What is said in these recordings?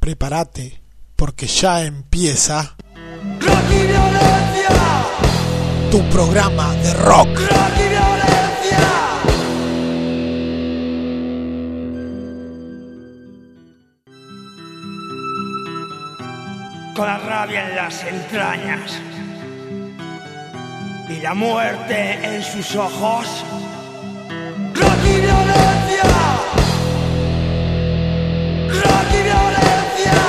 prepárate, porque ya empieza Rock y Violencia, tu programa de rock. Rock y Violencia. Con la rabia en las entrañas y la muerte en sus ojos. Rock y Violencia, Rock y Violencia.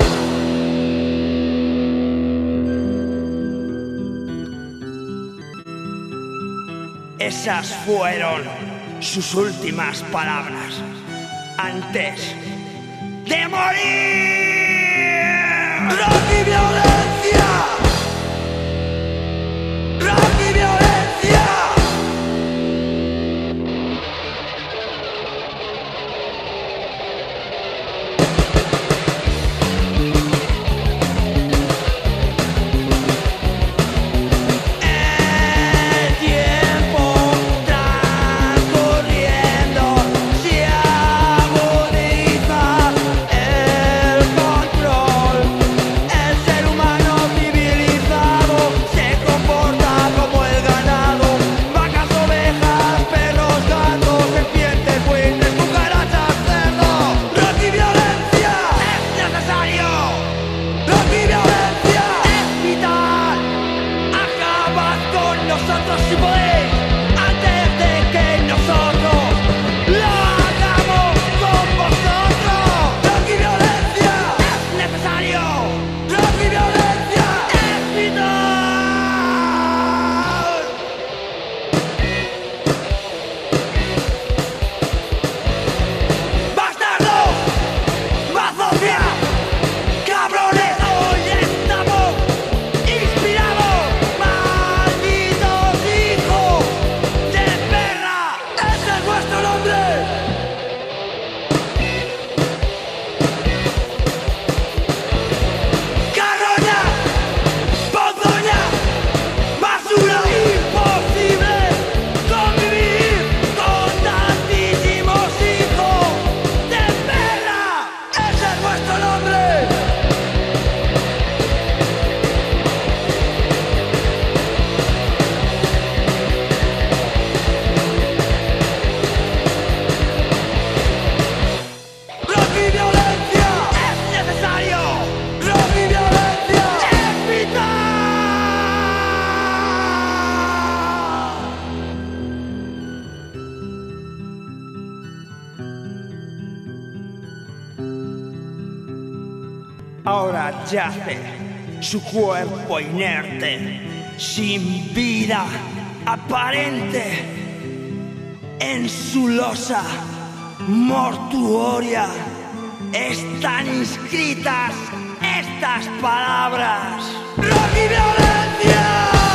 Esas fueron sus últimas palabras antes de morir. Rock y Violencia, Rock y Violencia. Ahora yace su cuerpo inerte, sin vida aparente, en su losa mortuoria están inscritas estas palabras: ¡Rock y Violencia!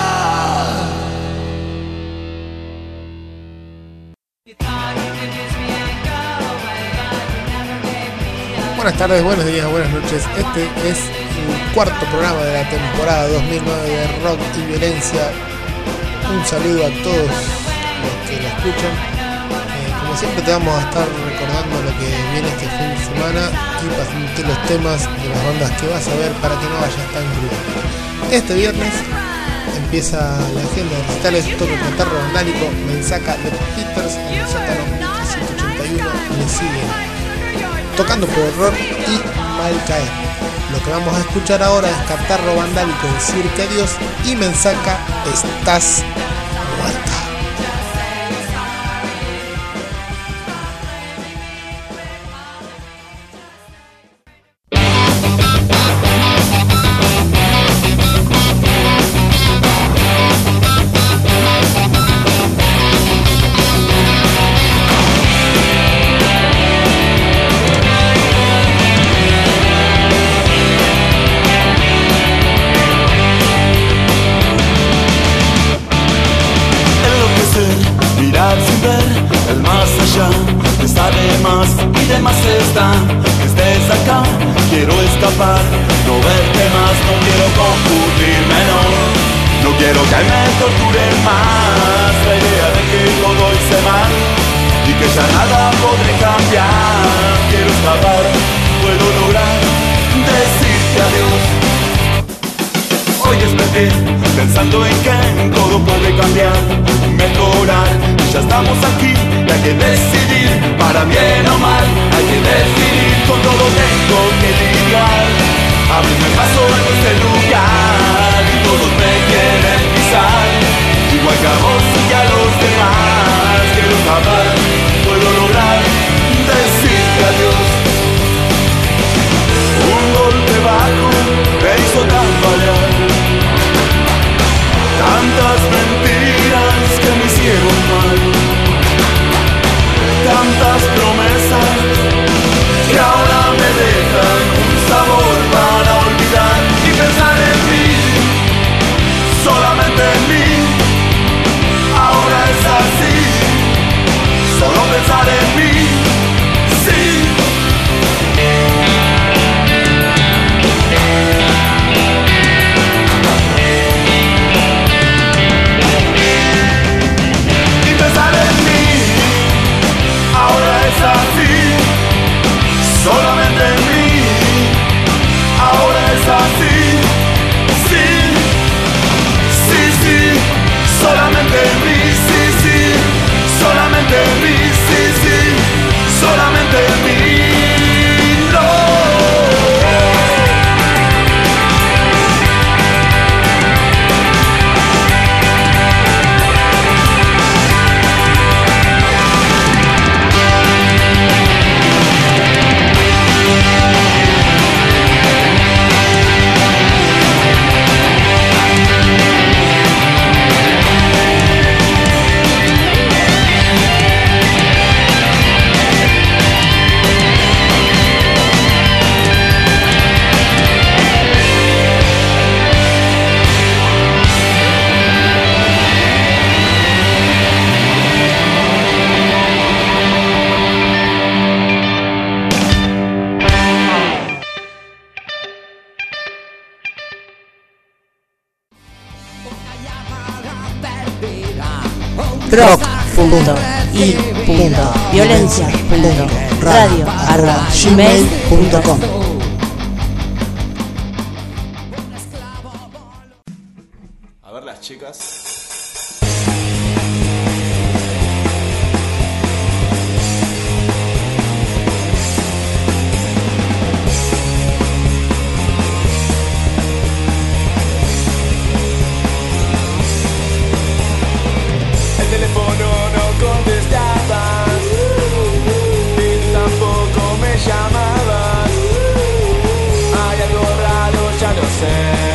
Buenas tardes, buenos días, buenas noches. Este es el cuarto programa de la temporada 2009 de Rock y Violencia. Un saludo a todos los que lo escuchan. Como siempre te vamos a estar recordando lo que viene este fin de semana y pasándote los temas de las bandas que vas a ver para que no vayas tan crudo. Este viernes empieza la agenda de recitales. Toca Catarro Vandálico, Mensaca, The Peters en el sótano 181. Le siguen Tocando por Error y Mal Caer. Lo que vamos a escuchar ahora es Catarro Vandálico, Decirte Adiós, y Mensaca, Estás Muerta. Que ya nada podré cambiar, quiero escapar, puedo lograr qué, pensando en que todo puede cambiar, mejorar. Ya estamos aquí y hay que decidir, para bien o mal, hay que decidir. Con todo tengo que lidiar, abrirme paso en este lugar y todos me quieren pisar, igual que a vos y a los demás. Quiero saber, puedo lograr decirte adiós. Un golpe bajo me hizo tambalear, tantas mentiras que me hicieron mal, tantas promesas que ahora me dejan un sabor para olvidar. Y pensar en mí, solamente en mí, ahora es así. Solo pensar en mí, sí. Solamente en mí, ahora es así. Sí, sí, sí, solamente en mí, sí, sí, solamente en mí, sí, sí, solamente en mí. rock.i.violencia.radio@gmail.com. A ver las chicas. El teléfono no contestabas, ni tú tampoco me llamabas. Hay algo raro, ya lo sé.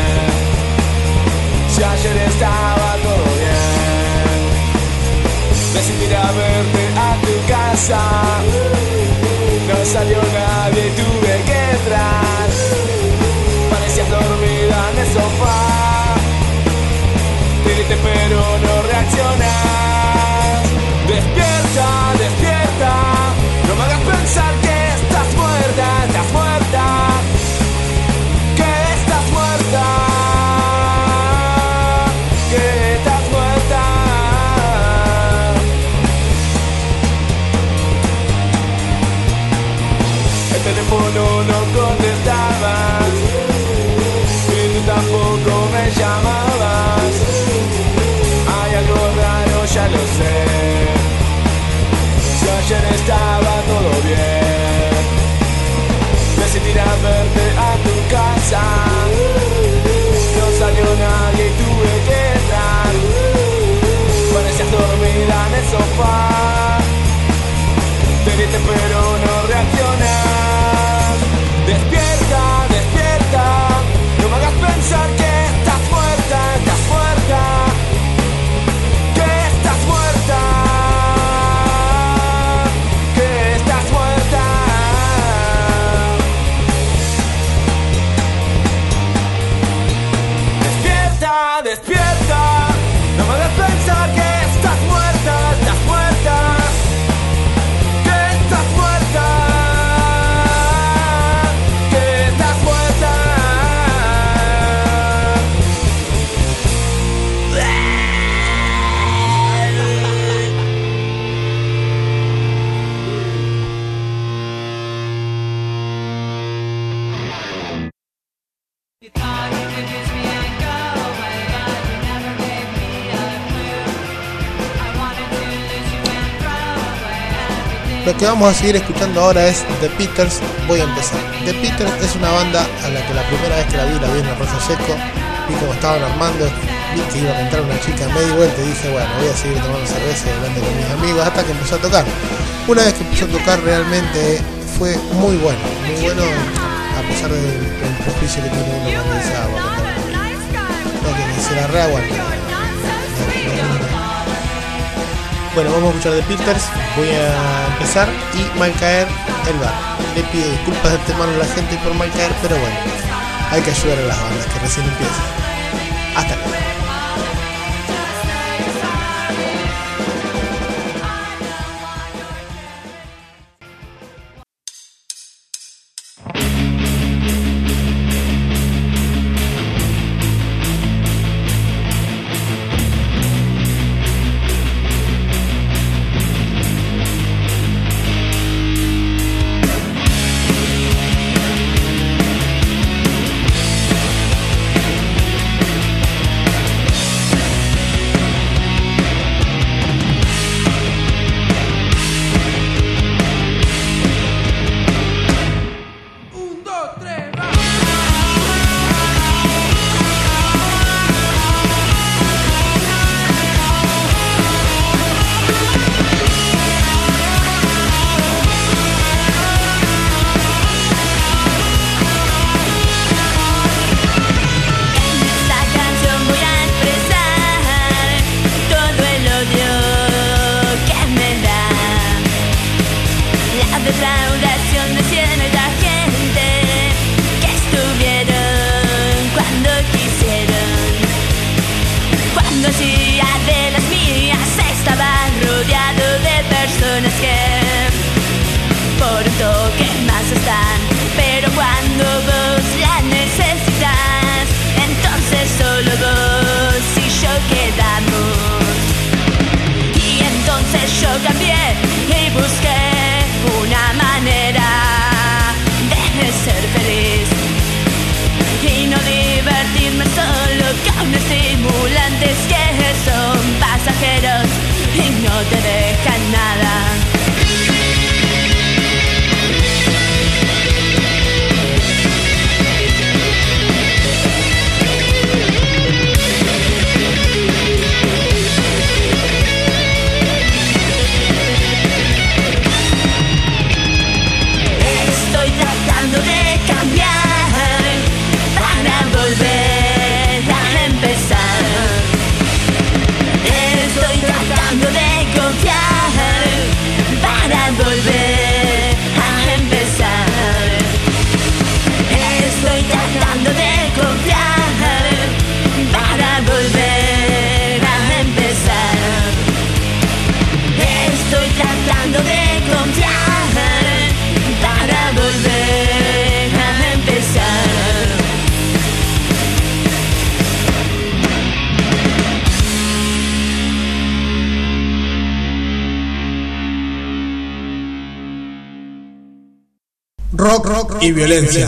Si ayer estaba todo bien, decidí ir a verte a tu casa. No salió nadie y tuve que entrar. Parecías dormida en el sofá. Te grité pero no reaccionas. Despierta, despierta. No me hagas pensar que estás muerta, estás muerta. Que estás muerta. El teléfono no contestabas, y tú tampoco me llamabas. Hay algo raro, ya lo sé. Si ayer estaba todo bien, decidí ir a verte a tu casa. No salió nadie y tuve que entrar. Parecías dormida en el sofá. Te grité pero no reaccionas. Despierta, despierta. No me hagas pensar que estás muerta, estás muerta. Que estás muerta. Que estás muerta. Despierta, despierta. No me hagas pensar que estás muerta, estás muerta. Que estás muerta. Lo que vamos a seguir escuchando ahora es The Peters. Voy a empezar. The Peters es una banda a la que la primera vez que la vi en Arroyo Seco. Vi cómo estaban armando, vi que iba a cantar una chica, me di vuelta y dije, bueno, voy a seguir tomando cerveza y hablando con mis amigos hasta que empezó a tocar. Una vez que empezó a tocar realmente fue muy bueno, a pesar del prejuicio que tiene uno cuando dice, que se la reaguanta. Bueno, vamos a escuchar The Peters, voy a empezar y Mal Caer el bar. Le pido disculpas de antemano a la gente por Mal Caer, pero bueno, hay que ayudar a las bandas que recién empiezan. Hasta luego. Rock y violencia.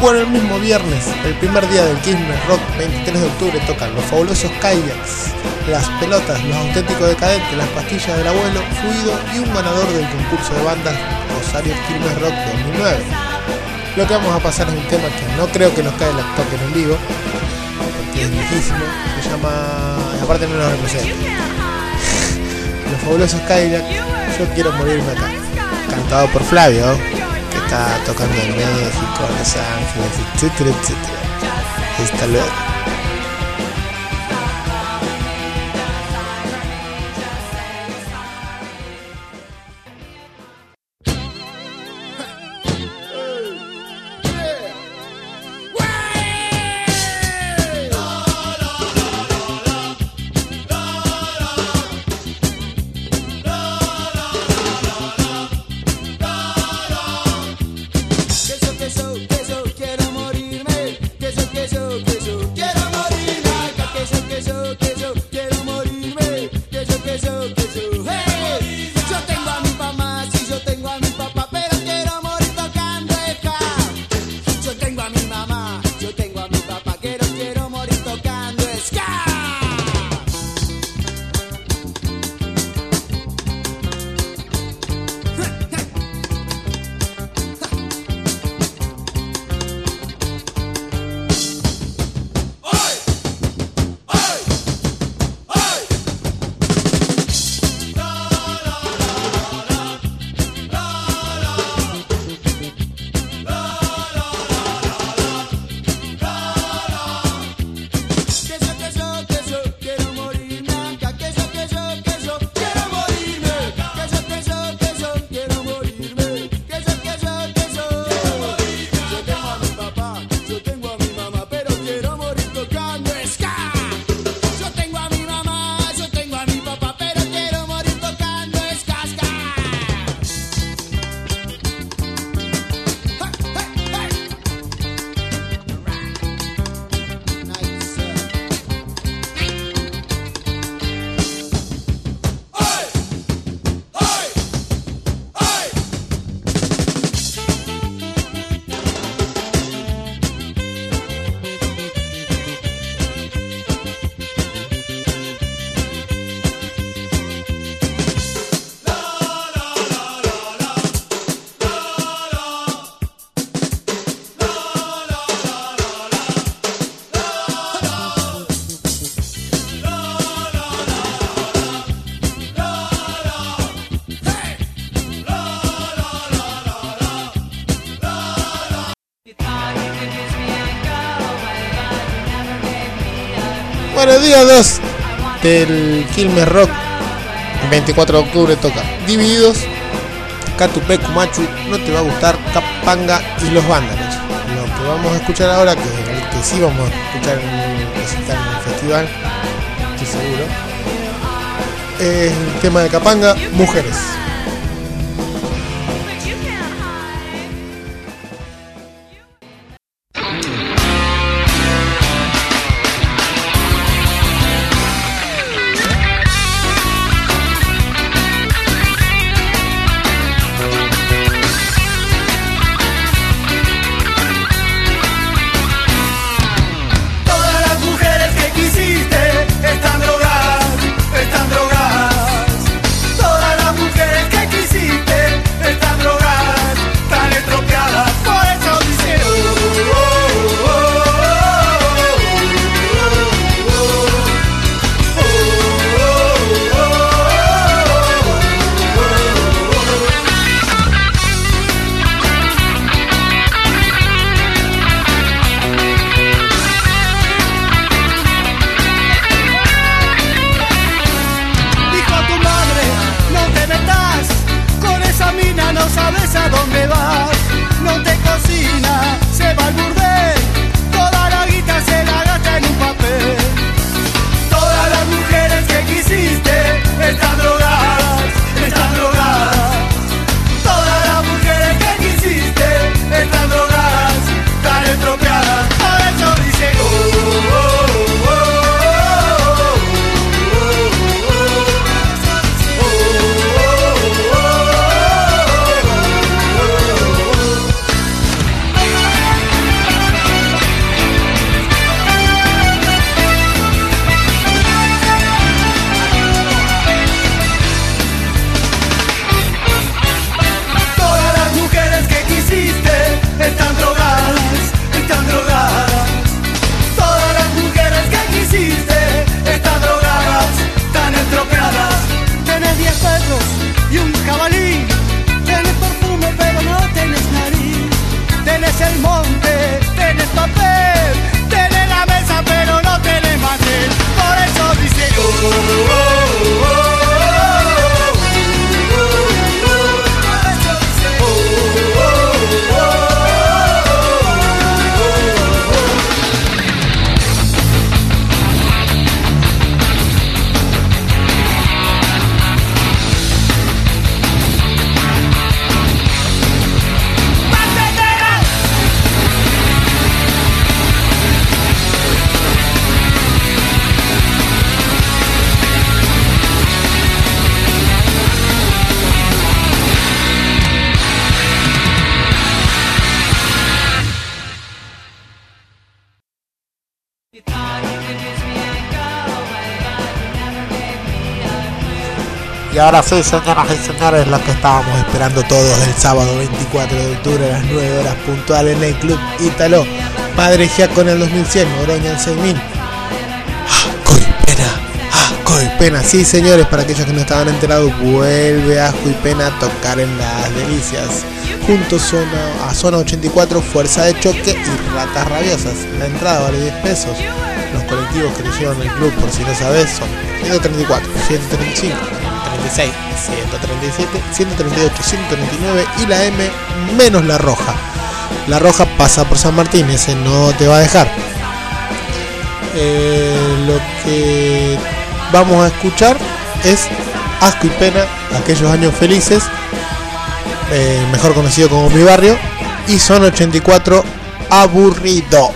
Bueno, el mismo viernes, el primer día del Quilmes Rock, 23 de octubre, tocan Los Fabulosos Kayaks, Las Pelotas, Los Auténticos Decadentes, Las Pastillas del Abuelo, Fluido y un ganador del concurso de bandas Rosario Quilmes Rock 2009. Lo que vamos a pasar es un tema que no creo que los Kayaks toquen en vivo, porque es viejísimo, se llama... y aparte no lo representa. Los Fabulosos Kayaks, Yo Quiero Morirme Acá, cantado por Flavio, que está tocando en México, Los Ángeles, etcétera, etcétera. Hasta luego. Bueno, día 2 del Quilmes Rock, 24 de octubre toca Divididos, Catupecu Machu, No Te Va a Gustar, Capanga y Los Vándalos. Lo que vamos a escuchar ahora, que sí vamos a escuchar en el festival, estoy seguro, es el tema de Capanga, Mujeres. Todas las mujeres Y ahora sí, señoras y señores, lo que estábamos esperando todos el sábado 24 de octubre a las 9 horas puntual en el Club Ítalo. Padre Giaco en el 2100, Oroña en 6000. Asco y Pena, sí señores, para aquellos que no estaban enterados, vuelve Asco y Pena a tocar en Las Delicias. Juntos a Zona 84, Fuerza de Choque y Ratas Rabiosas. La entrada vale 10 pesos. Los colectivos que le llevan el club, por si no sabes, son 134, 135, 136, 137, 138, 139 y la M menos la roja. La roja pasa por San Martín, ese no te va a dejar. Lo que vamos a escuchar es Asco y Pena, aquellos años felices, mejor conocido como Mi Barrio, y Zona 84, Aburrido.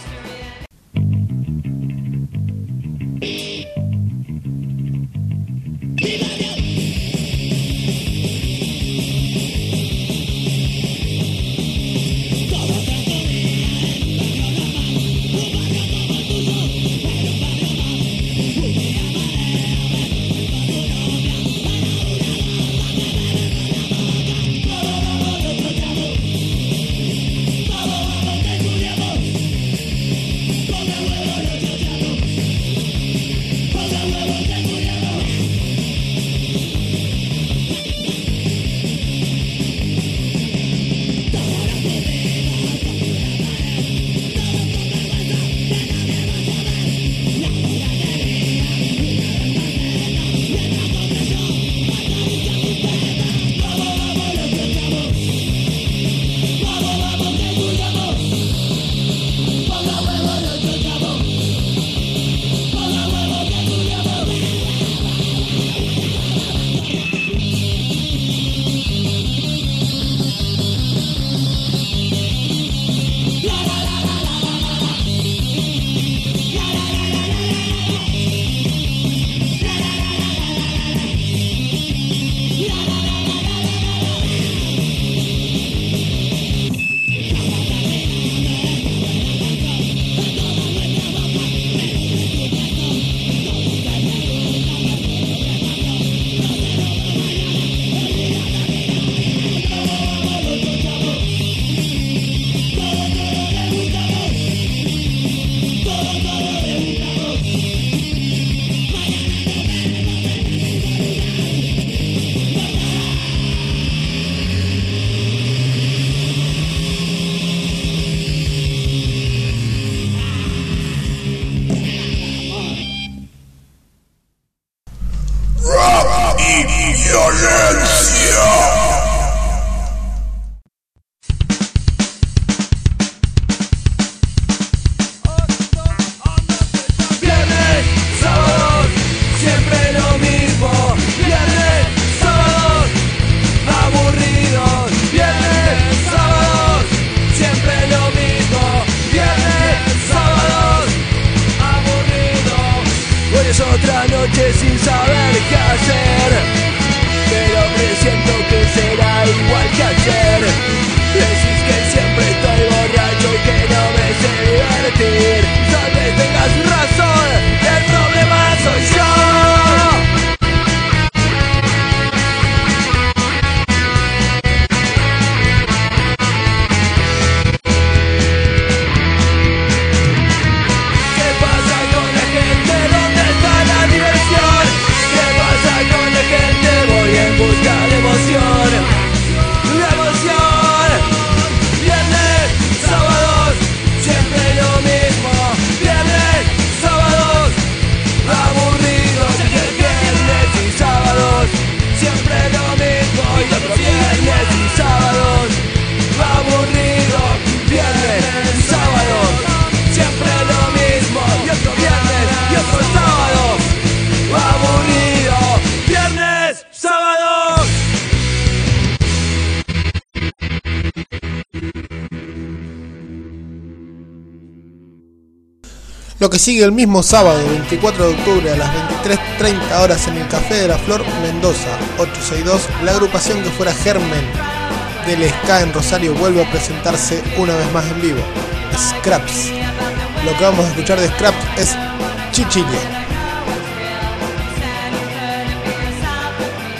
Lo que sigue el mismo sábado 24 de octubre a las 23:30 horas en el Café de la Flor, Mendoza 862, la agrupación que fuera Germen del Ska en Rosario vuelve a presentarse una vez más en vivo, Scraps. Lo que vamos a escuchar de Scraps es Chichilla.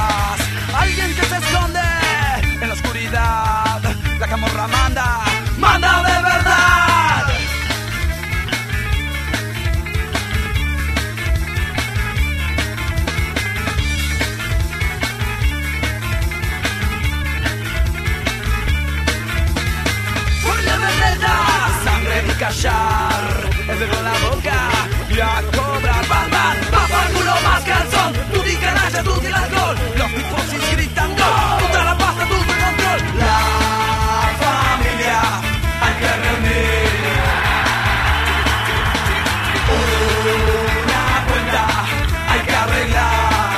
paz. Alguien que se esconde en la oscuridad. La camorra manda, manda de verdad. Furia vendetta, sangre y callar, el dedo en la boca y a cobrar. Batman, papá el culo más calzón. Tú di canalla, tú di el alcohol. Los tifosis gritan gol, contra la pasta, tú de control. La familia hay que reunir. Una cuenta hay que arreglar.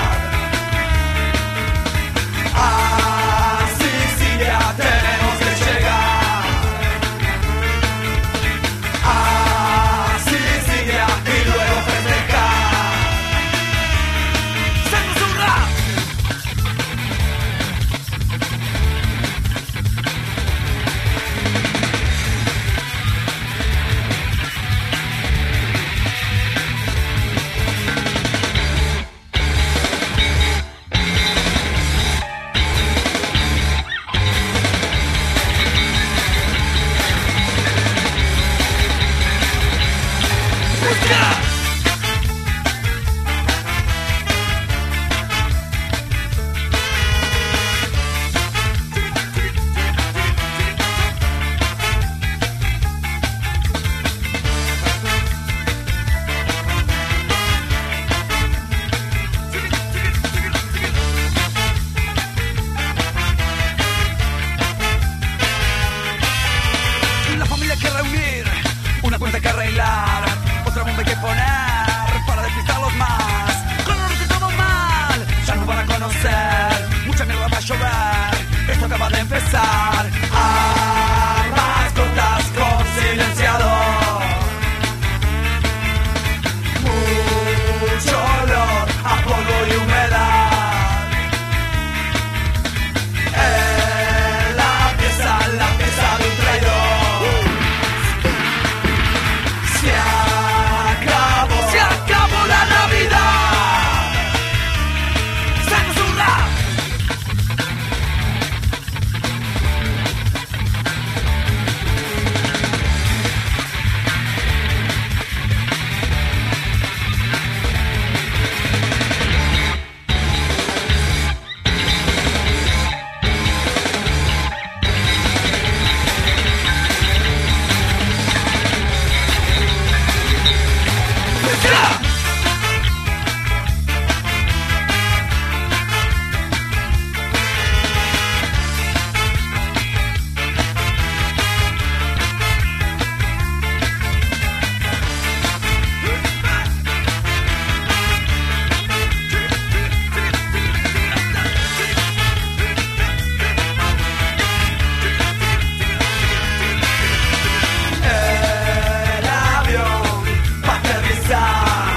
A Sicilia tenemos que llegar. A Sicilia y luego festejar. ¡Se nos un rap! La familia hay que reunir, una cuenta hay que arreglar, otra bomba hay que poner para despistarlos más. Con el todo mal, ya nos van a conocer, mucha mierda va a llover, esto acaba de empezar. Armas cortas con silenciador, mucho olor a polvo y humedad. La pieza de un traidor. Se acabó la Navidad. ¡Sacos un rap! El avión va a aterrizar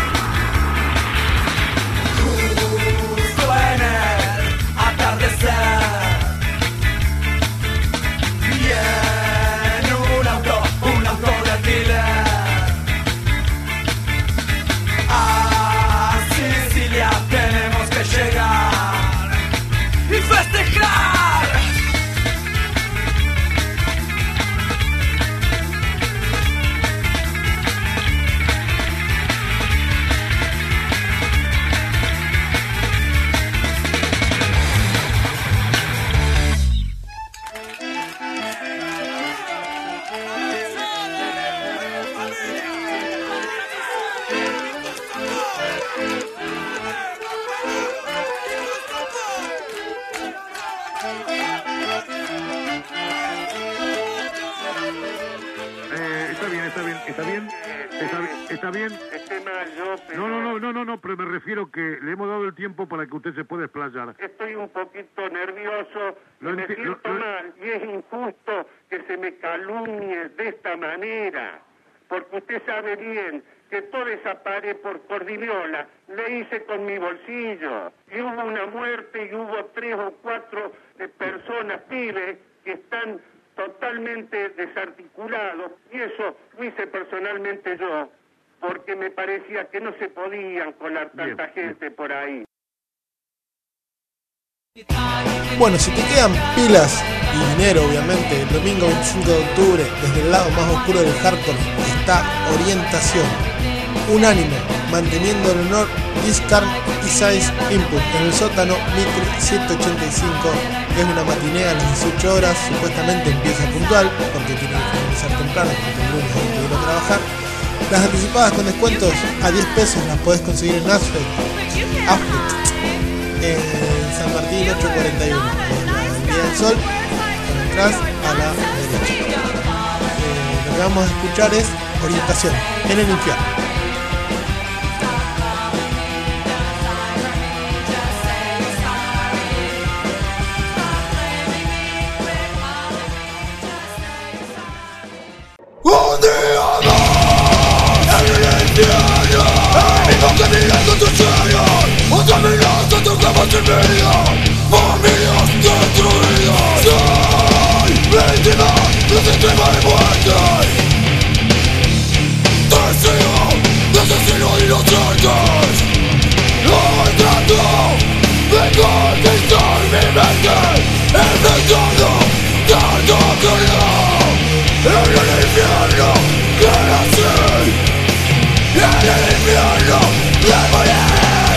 justo en el atardecer. Y en un auto de alquiler. A Sicilia tenemos que llegar y festejar. Está bien. Esté mal yo, pero No, pero me refiero que le hemos dado el tiempo para que usted se pueda explayar. estoy un poquito nervioso, y me enti- siento lo- mal, y es injusto que se me calumnie de esta manera, porque usted sabe bien que toda esa pared por Cordiviola le hice con mi bolsillo, y hubo una muerte y hubo 3 o 4 personas, pibes, que están totalmente desarticulados, y eso lo hice personalmente yo, porque me parecía que no se podían colar tanta Bien. gente por ahí. Bueno, si te quedan pilas y dinero, obviamente, el domingo 25 de octubre, desde el lado más oscuro del hardcore, está Orientación. Unánime, manteniendo el honor, Discard y Size Input en el sótano Mitre 185. Es una matinea a las 18 horas, supuestamente empieza puntual, porque tiene que finalizar temprano, porque el lunes hay que ir a trabajar. Las anticipadas con descuentos a 10 pesos las podés conseguir en Affect, en San Martín 841, en la Avenida del Sol, cuando entras a la derecha. Lo que vamos a escuchar es Orientación, en el infierno. Un día más en el infierno, amigos que miran con tus sueños, otra mirada tu cama sin vida, familias destruidas. Soy víctima de un sistema de muerte, testigo de asesinos inocentes. Hoy trato de conquistar mi mente, enfrentando tanto oscuridad. En el infierno que nací, en el infierno de morir.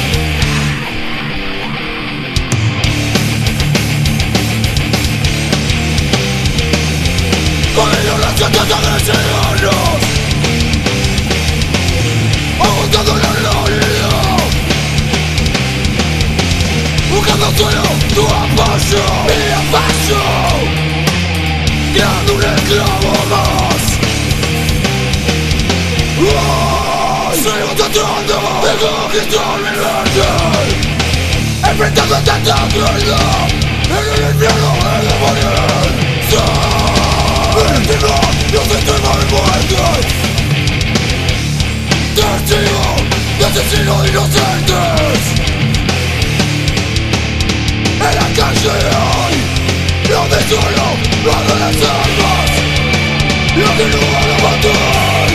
Con ellos las chantas agresivos, aguantando la realidad, buscando solo tu apoyo, mi apoyo, creando un esclavo más. Sigo tratando de conquistar mi mente, enfrentando tanta crueldad, en el infierno he de morir. Soy víctima de un sistema de muerte, testigo de asesinos inocentes. En la calle hoy, donde solo guardo las armas, lo que no van a matar.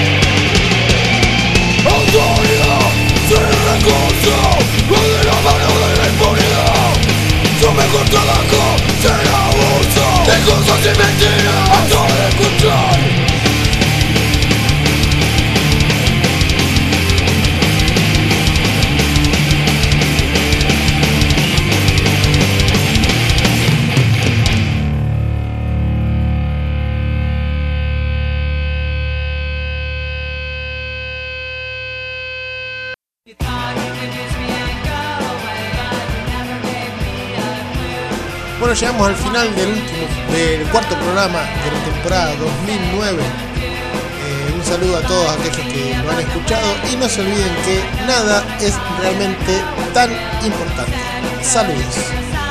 Autoridad sin recurso, de la mano de la impunidad. Su mejor trabajo será abuso de cosas y mentiras a todo escuchar. Bueno, llegamos al final del cuarto programa de la temporada 2009. Un saludo a todos aquellos que lo han escuchado y no se olviden que nada es realmente tan importante. Saludos.